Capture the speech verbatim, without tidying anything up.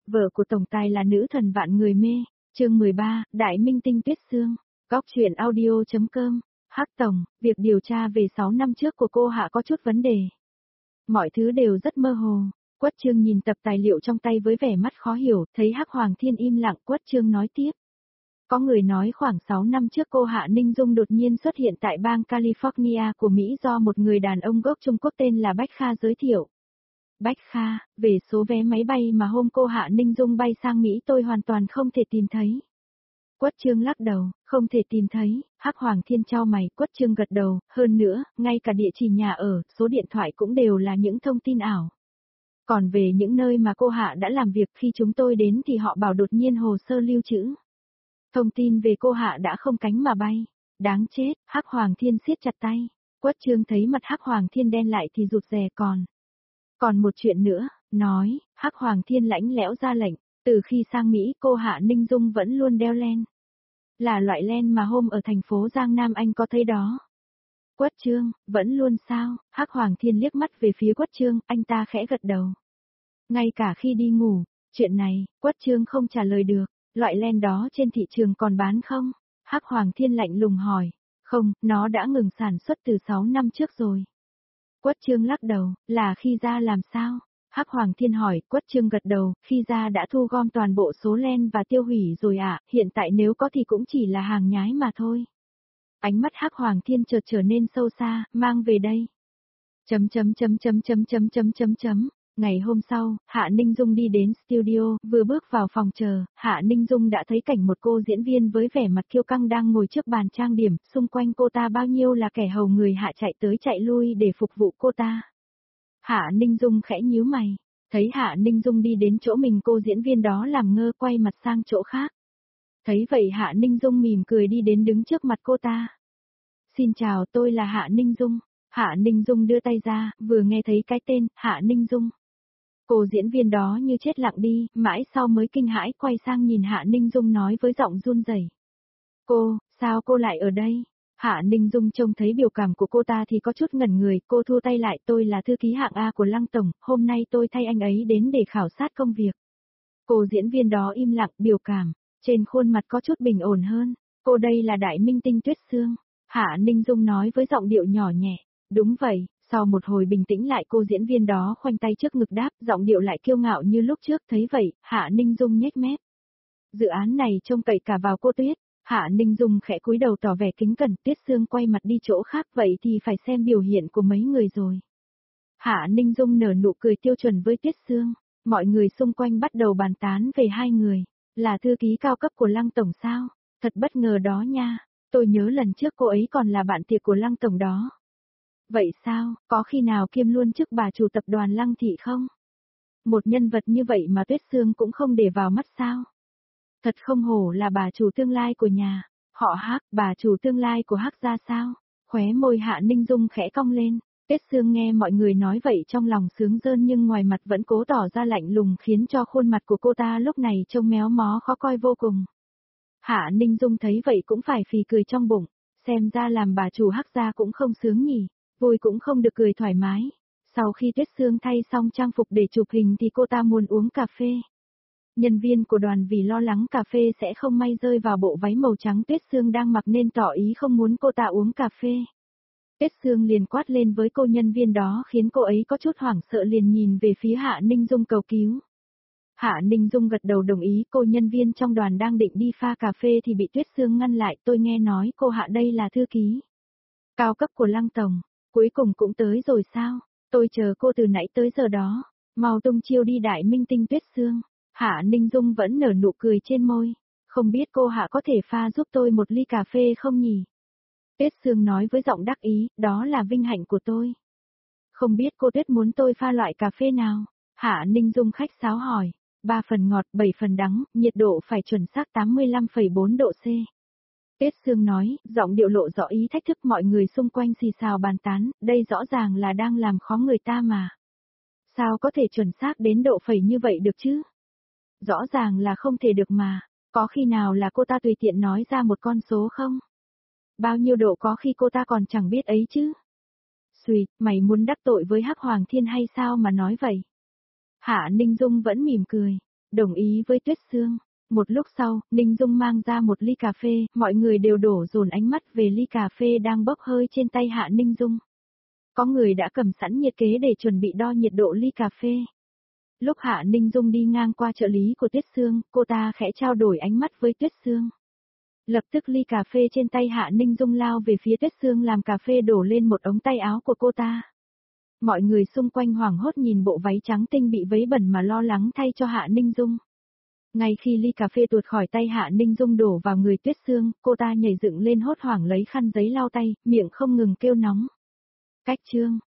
Vợ của tổng tài là nữ thần vạn người mê, chương mười ba, Đại minh tinh Tuyết Sương, góc truyện audio chấm com, Hắc Tổng, việc điều tra về sáu năm trước của cô Hạ có chút vấn đề. Mọi thứ đều rất mơ hồ, Quất Chương nhìn tập tài liệu trong tay với vẻ mắt khó hiểu, thấy Hắc Hoàng Thiên im lặng, Quất Chương nói tiếp. Có người nói khoảng sáu năm trước cô Hạ Ninh Dung đột nhiên xuất hiện tại bang California của Mỹ do một người đàn ông gốc Trung Quốc tên là Bách Kha giới thiệu. Bách Kha, về số vé máy bay mà hôm cô Hạ Ninh Dung bay sang Mỹ tôi hoàn toàn không thể tìm thấy. Quất Chương lắc đầu, không thể tìm thấy, Hắc Hoàng Thiên chau mày, Quất Chương gật đầu, hơn nữa, ngay cả địa chỉ nhà ở, số điện thoại cũng đều là những thông tin ảo. Còn về những nơi mà cô Hạ đã làm việc khi chúng tôi đến thì họ bảo đột nhiên hồ sơ lưu trữ. Thông tin về cô Hạ đã không cánh mà bay. Đáng chết, Hắc Hoàng Thiên siết chặt tay. Quất Chương thấy mặt Hắc Hoàng Thiên đen lại thì rụt rè còn. Còn một chuyện nữa, nói, Hắc Hoàng Thiên lãnh lẽo ra lệnh, từ khi sang Mỹ cô Hạ Ninh Dung vẫn luôn đeo len. Là loại len mà hôm ở thành phố Giang Nam anh có thấy đó. Quất Chương, vẫn luôn sao? Hắc Hoàng Thiên liếc mắt về phía Quất Chương, anh ta khẽ gật đầu. Ngay cả khi đi ngủ, chuyện này, Quất Chương không trả lời được, loại len đó trên thị trường còn bán không? Hắc Hoàng Thiên lạnh lùng hỏi, không, nó đã ngừng sản xuất từ sáu năm trước rồi. Quất Chương lắc đầu, là khi ra làm sao? Hắc Hoàng Thiên hỏi, Quất Chương gật đầu, khi ra đã thu gom toàn bộ số len và tiêu hủy rồi ạ, à, hiện tại nếu có thì cũng chỉ là hàng nhái mà thôi. Ánh mắt Hắc Hoàng Thiên chợt trở nên sâu xa, mang về đây. Chấm chấm chấm chấm chấm chấm chấm chấm chấm. Ngày hôm sau, Hạ Ninh Dung đi đến studio, vừa bước vào phòng chờ, Hạ Ninh Dung đã thấy cảnh một cô diễn viên với vẻ mặt kiêu căng đang ngồi trước bàn trang điểm, xung quanh cô ta bao nhiêu là kẻ hầu người Hạ chạy tới chạy lui để phục vụ cô ta. Hạ Ninh Dung khẽ nhíu mày, thấy Hạ Ninh Dung đi đến chỗ mình cô diễn viên đó làm ngơ quay mặt sang chỗ khác. Thấy vậy Hạ Ninh Dung mỉm cười đi đến đứng trước mặt cô ta. Xin chào, tôi là Hạ Ninh Dung. Hạ Ninh Dung đưa tay ra, vừa nghe thấy cái tên, Hạ Ninh Dung. Cô diễn viên đó như chết lặng đi, mãi sau mới kinh hãi quay sang nhìn Hạ Ninh Dung nói với giọng run rẩy. Cô, sao cô lại ở đây? Hạ Ninh Dung trông thấy biểu cảm của cô ta thì có chút ngẩn người, cô thu tay lại, tôi là thư ký hạng A của Lăng Tổng, hôm nay tôi thay anh ấy đến để khảo sát công việc. Cô diễn viên đó im lặng, biểu cảm, trên khuôn mặt có chút bình ổn hơn, cô đây là đại minh tinh Tuyết Sương. Hạ Ninh Dung nói với giọng điệu nhỏ nhẹ, đúng vậy. Sau một hồi bình tĩnh lại cô diễn viên đó khoanh tay trước ngực đáp, giọng điệu lại kiêu ngạo như lúc trước, thấy vậy, Hạ Ninh Dung nhếch mép. Dự án này trông cậy cả vào cô Tuyết. Hạ Ninh Dung khẽ cúi đầu tỏ vẻ kính cẩn, Tuyết Sương quay mặt đi chỗ khác, vậy thì phải xem biểu hiện của mấy người rồi. Hạ Ninh Dung nở nụ cười tiêu chuẩn với Tuyết Sương, mọi người xung quanh bắt đầu bàn tán về hai người, là thư ký cao cấp của Lăng Tổng sao? Thật bất ngờ đó nha, tôi nhớ lần trước cô ấy còn là bạn tiệc của Lăng Tổng đó. Vậy sao, có khi nào kiêm luôn chức bà chủ tập đoàn Lăng Thị không? Một nhân vật như vậy mà Tuyết Sương cũng không để vào mắt sao? Thật không hổ là bà chủ tương lai của nhà, họ Hắc, bà chủ tương lai của Hắc gia sao? Khóe môi Hạ Ninh Dung khẽ cong lên, Tuyết Sương nghe mọi người nói vậy trong lòng sướng rơn nhưng ngoài mặt vẫn cố tỏ ra lạnh lùng khiến cho khuôn mặt của cô ta lúc này trông méo mó khó coi vô cùng. Hạ Ninh Dung thấy vậy cũng phải phì cười trong bụng, xem ra làm bà chủ Hắc gia cũng không sướng nhỉ. Vui cũng không được cười thoải mái. Sau khi Tuyết Sương thay xong trang phục để chụp hình thì cô ta muốn uống cà phê. Nhân viên của đoàn vì lo lắng cà phê sẽ không may rơi vào bộ váy màu trắng Tuyết Sương đang mặc nên tỏ ý không muốn cô ta uống cà phê. Tuyết Sương liền quát lên với cô nhân viên đó khiến cô ấy có chút hoảng sợ liền nhìn về phía Hạ Ninh Dung cầu cứu. Hạ Ninh Dung gật đầu đồng ý, cô nhân viên trong đoàn đang định đi pha cà phê thì bị Tuyết Sương ngăn lại, tôi nghe nói cô Hạ đây là thư ký cao cấp của Lăng Tổng. Cuối cùng cũng tới rồi sao? Tôi chờ cô từ nãy tới giờ đó. Mau tung chiêu đi đại minh tinh Tuyết Sương. Hạ Ninh Dung vẫn nở nụ cười trên môi. Không biết cô Hạ có thể pha giúp tôi một ly cà phê không nhỉ? Tuyết Sương nói với giọng đắc ý, đó là vinh hạnh của tôi. Không biết cô Tuyết muốn tôi pha loại cà phê nào? Hạ Ninh Dung khách sáo hỏi. ba phần ngọt, bảy phần đắng, nhiệt độ phải chuẩn xác tám mươi lăm phẩy bốn độ C. Tuyết Sương nói, giọng điệu lộ rõ ý thách thức mọi người xung quanh xì xào bàn tán, đây rõ ràng là đang làm khó người ta mà. Sao có thể chuẩn xác đến độ phẩy như vậy được chứ? Rõ ràng là không thể được mà, có khi nào là cô ta tùy tiện nói ra một con số không? Bao nhiêu độ có khi cô ta còn chẳng biết ấy chứ? Xùi, mày muốn đắc tội với Hắc Hoàng Thiên hay sao mà nói vậy? Hạ Ninh Dung vẫn mỉm cười, Đồng ý với Tuyết Sương. Một lúc sau, Ninh Dung mang ra một ly cà phê, mọi người đều đổ dồn ánh mắt về ly cà phê đang bốc hơi trên tay Hạ Ninh Dung. Có người đã cầm sẵn nhiệt kế để chuẩn bị đo nhiệt độ ly cà phê. Lúc Hạ Ninh Dung đi ngang qua trợ lý của Tuyết Sương, cô ta khẽ trao đổi ánh mắt với Tuyết Sương. Lập tức ly cà phê trên tay Hạ Ninh Dung lao về phía Tuyết Sương làm cà phê đổ lên một ống tay áo của cô ta. Mọi người xung quanh hoảng hốt nhìn bộ váy trắng tinh bị vấy bẩn mà lo lắng thay cho Hạ Ninh Dung. Ngay khi ly cà phê tuột khỏi tay Hạ Ninh Dung đổ vào người Tuyết Sương, cô ta nhảy dựng lên hốt hoảng lấy khăn giấy lau tay, miệng không ngừng kêu nóng. Cách chương